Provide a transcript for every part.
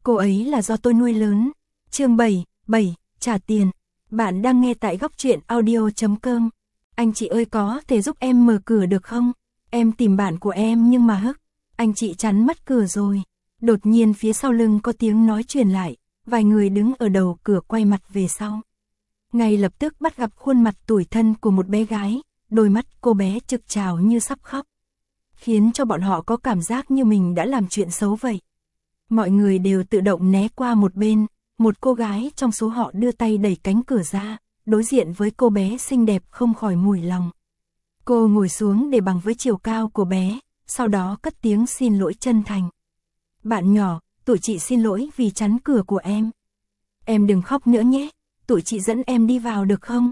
Cô ấy là do tôi nuôi lớn. Chương 7, trả tiền. Bạn đang nghe tại góc truyện audio.com. Anh chị ơi, có thể giúp em mở cửa được không? Em tìm bạn của em nhưng mà anh chị chắn mất cửa rồi. Đột nhiên phía sau lưng có tiếng nói truyền lại, vài người đứng ở đầu cửa quay mặt về sau. Ngay lập tức bắt gặp khuôn mặt tủi thân của một bé gái, đôi mắt cô bé trực trào như sắp khóc, khiến cho bọn họ có cảm giác như mình đã làm chuyện xấu vậy. Mọi người đều tự động né qua một bên, một cô gái trong số họ đưa tay đẩy cánh cửa ra, đối diện với cô bé xinh đẹp không khỏi mùi lòng. Cô ngồi xuống để bằng với chiều cao của bé, sau đó cất tiếng xin lỗi chân thành. Bạn nhỏ, tụi chị xin lỗi vì chắn cửa của em. Em đừng khóc nữa nhé, tụi chị dẫn em đi vào được không?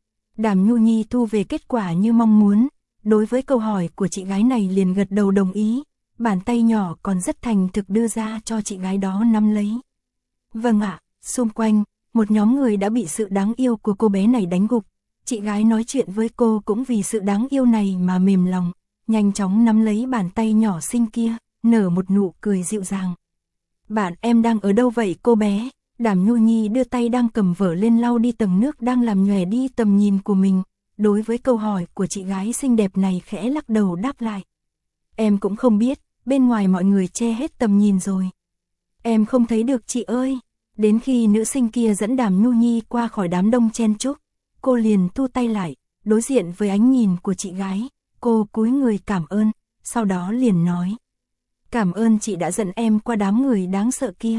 Đàm Nhu Nhi thu về kết quả như mong muốn, đối với câu hỏi của chị gái này liền gật đầu đồng ý, bàn tay nhỏ còn rất thành thực đưa ra cho chị gái đó nắm lấy. Vâng ạ, xung quanh, một nhóm người đã bị sự đáng yêu của cô bé này đánh gục, chị gái nói chuyện với cô cũng vì sự đáng yêu này mà mềm lòng, nhanh chóng nắm lấy bàn tay nhỏ xinh kia, nở một nụ cười dịu dàng. Bạn em đang ở đâu vậy cô bé? Đàm Nhu Nhi đưa tay đang cầm vở lên lau đi tầng nước đang làm nhòe đi tầm nhìn của mình, đối với câu hỏi của chị gái xinh đẹp này khẽ lắc đầu đáp lại. Em cũng không biết, bên ngoài mọi người che hết tầm nhìn rồi. Em không thấy được chị ơi. Đến khi nữ sinh kia dẫn Đàm Nhu Nhi qua khỏi đám đông chen chúc, cô liền thu tay lại, đối diện với ánh nhìn của chị gái, cô cúi người cảm ơn, sau đó liền nói. Cảm ơn chị đã dẫn em qua đám người đáng sợ kia.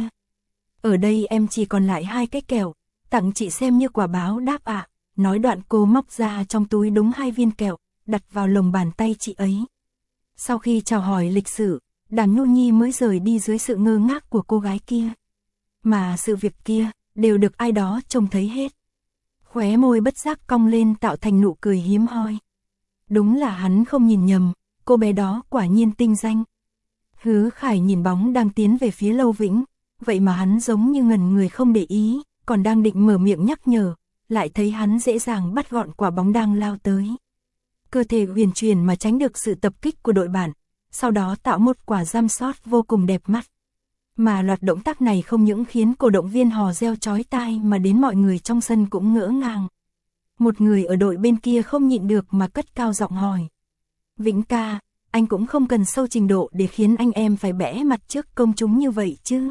Ở đây em chỉ còn lại 2 cái kẹo, tặng chị xem như quả báo đáp ạ. Nói đoạn cô móc ra trong túi đúng 2 viên kẹo, đặt vào lồng bàn tay chị ấy. Sau khi chào hỏi lịch sự, Đàm Nhu Nhi mới rời đi dưới sự ngơ ngác của cô gái kia. Mà sự việc kia, đều được ai đó trông thấy hết. Khóe môi bất giác cong lên tạo thành nụ cười hiếm hoi. Đúng là hắn không nhìn nhầm, cô bé đó quả nhiên tinh danh. Hứa Khải nhìn bóng đang tiến về phía Lâu Vĩnh, vậy mà hắn giống như ngẩn người không để ý, còn đang định mở miệng nhắc nhở, lại thấy hắn dễ dàng bắt gọn quả bóng đang lao tới. Cơ thể huyền chuyển mà tránh được sự tập kích của đội bạn, sau đó tạo một quả jump shot vô cùng đẹp mắt. Mà loạt động tác này không những khiến cổ động viên hò reo chói tai mà đến mọi người trong sân cũng ngỡ ngàng. Một người ở đội bên kia không nhịn được mà cất cao giọng hỏi. Vĩnh ca, anh cũng không cần sâu trình độ để khiến anh em phải bẽ mặt trước công chúng như vậy chứ.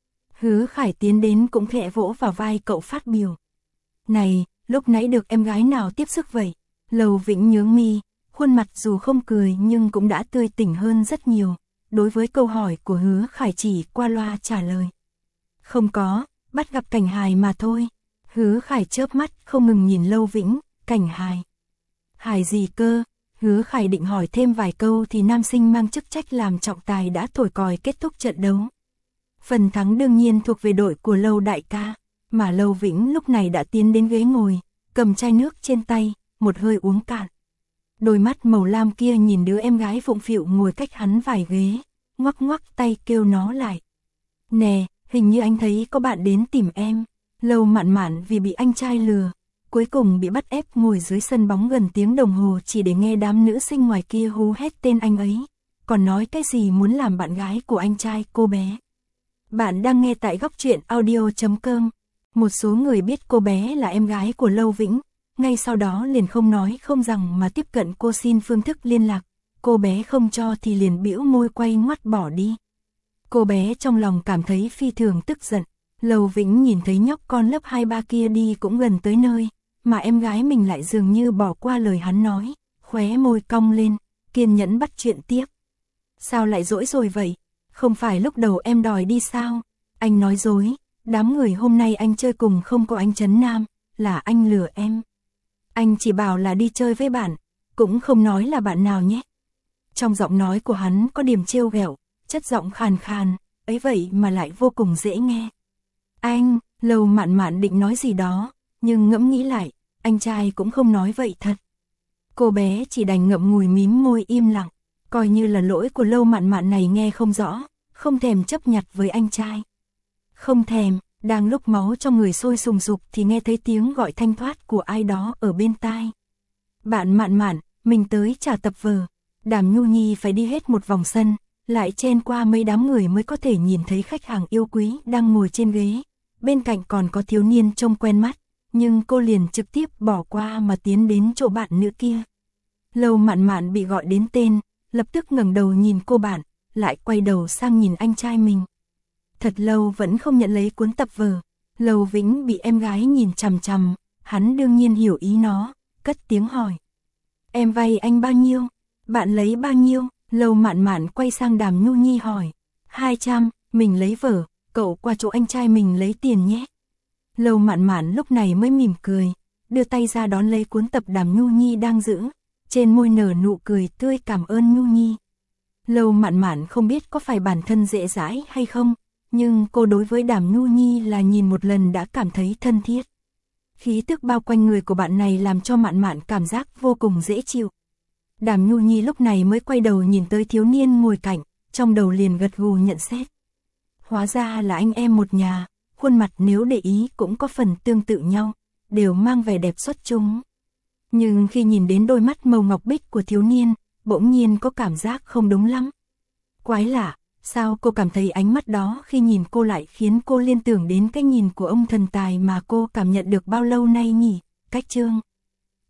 Hứa Khải tiến đến cũng khẽ vỗ vào vai cậu phát biểu. Này, lúc nãy được em gái nào tiếp sức vậy? Lầu Vĩnh nhướng mi, khuôn mặt dù không cười nhưng cũng đã tươi tỉnh hơn rất nhiều. Đối với câu hỏi của Hứa Khải chỉ qua loa trả lời. Không có, bắt gặp Cảnh Hài mà thôi. Hứa Khải chớp mắt không ngừng nhìn Lâu Vĩnh, Cảnh Hài. Hài gì cơ? Hứa Khải định hỏi thêm vài câu thì nam sinh mang chức trách làm trọng tài đã thổi còi kết thúc trận đấu. Phần thắng đương nhiên thuộc về đội của Lâu đại ca, mà Lâu Vĩnh lúc này đã tiến đến ghế ngồi, cầm chai nước trên tay, một hơi uống cạn. Đôi mắt màu lam kia nhìn đứa em gái phụng phịu ngồi cách hắn vài ghế, ngoắc ngoắc tay kêu nó lại. Nè, hình như anh thấy có bạn đến tìm em. Lâu Mạn Mạn vì bị anh trai lừa, cuối cùng bị bắt ép ngồi dưới sân bóng gần tiếng đồng hồ chỉ để nghe đám nữ sinh ngoài kia hú hét tên anh ấy, còn nói cái gì muốn làm bạn gái của anh trai cô bé. Bạn đang nghe tại góc truyện audio.com. Một số người biết cô bé là em gái của Lâu Vĩnh, ngay sau đó liền không nói không rằng mà tiếp cận cô xin phương thức liên lạc. Cô bé không cho thì liền bĩu môi quay ngoắt bỏ đi. Cô bé trong lòng cảm thấy phi thường tức giận. Lầu Vĩnh nhìn thấy nhóc con lớp 2-3 kia đi cũng gần tới nơi, mà em gái mình lại dường như bỏ qua lời hắn nói, khóe môi cong lên, kiên nhẫn bắt chuyện tiếp. Sao lại dỗi rồi vậy? Không phải lúc đầu em đòi đi sao? Anh nói dối, đám người hôm nay anh chơi cùng không có anh Trấn Nam, là anh lừa em. Anh chỉ bảo là đi chơi với bạn, cũng không nói là bạn nào nhé. Trong giọng nói của hắn có điểm trêu ghẹo, chất giọng khàn khàn, ấy vậy mà lại vô cùng dễ nghe. Anh, Lâu Mạn Mạn định nói gì đó, nhưng ngẫm nghĩ lại, anh trai cũng không nói vậy thật. Cô bé chỉ đành ngậm ngùi mím môi im lặng, coi như là lỗi của Lâu Mạn Mạn này nghe không rõ, không thèm chấp nhặt với anh trai. Không thèm, đang lúc máu trong người sôi sùng sục thì nghe thấy tiếng gọi thanh thoát của ai đó ở bên tai. Bạn Mạn Mạn, mình tới trả tập vở. Đàm Nhu Nhi phải đi hết một vòng sân, lại chen qua mấy đám người mới có thể nhìn thấy khách hàng yêu quý đang ngồi trên ghế. Bên cạnh còn có thiếu niên trông quen mắt, nhưng cô liền trực tiếp bỏ qua mà tiến đến chỗ bạn nữ kia. Lâu Mạn Mạn bị gọi đến tên, lập tức ngẩng đầu nhìn cô bạn, lại quay đầu sang nhìn anh trai mình. Thật lâu vẫn không nhận lấy cuốn tập vở. Lâu Vĩnh bị em gái nhìn chằm chằm, hắn đương nhiên hiểu ý nó, cất tiếng hỏi. Em vay anh bao nhiêu? Bạn lấy bao nhiêu? Lâu Mạn Mạn quay sang Đàm Nhu Nhi hỏi. 200, mình lấy vở, cậu qua chỗ anh trai mình lấy tiền nhé. Lâu Mạn Mạn lúc này mới mỉm cười, đưa tay ra đón lấy cuốn tập Đàm Nhu Nhi đang giữ, trên môi nở nụ cười tươi cảm ơn Nhu Nhi. Lâu Mạn Mạn không biết có phải bản thân dễ dãi hay không, nhưng cô đối với Đàm Nhu Nhi là nhìn một lần đã cảm thấy thân thiết. Khí tức bao quanh người của bạn này làm cho Mạn Mạn cảm giác vô cùng dễ chịu. Đàm Nhu Nhi lúc này mới quay đầu nhìn tới thiếu niên ngồi cạnh, trong đầu liền gật gù nhận xét. Hóa ra là anh em một nhà, khuôn mặt nếu để ý cũng có phần tương tự nhau, đều mang vẻ đẹp xuất chúng. Nhưng khi nhìn đến đôi mắt màu ngọc bích của thiếu niên, bỗng nhiên có cảm giác không đúng lắm. Quái lạ, sao cô cảm thấy ánh mắt đó khi nhìn cô lại khiến cô liên tưởng đến cái nhìn của ông thần tài mà cô cảm nhận được bao lâu nay nhỉ? Cách Chương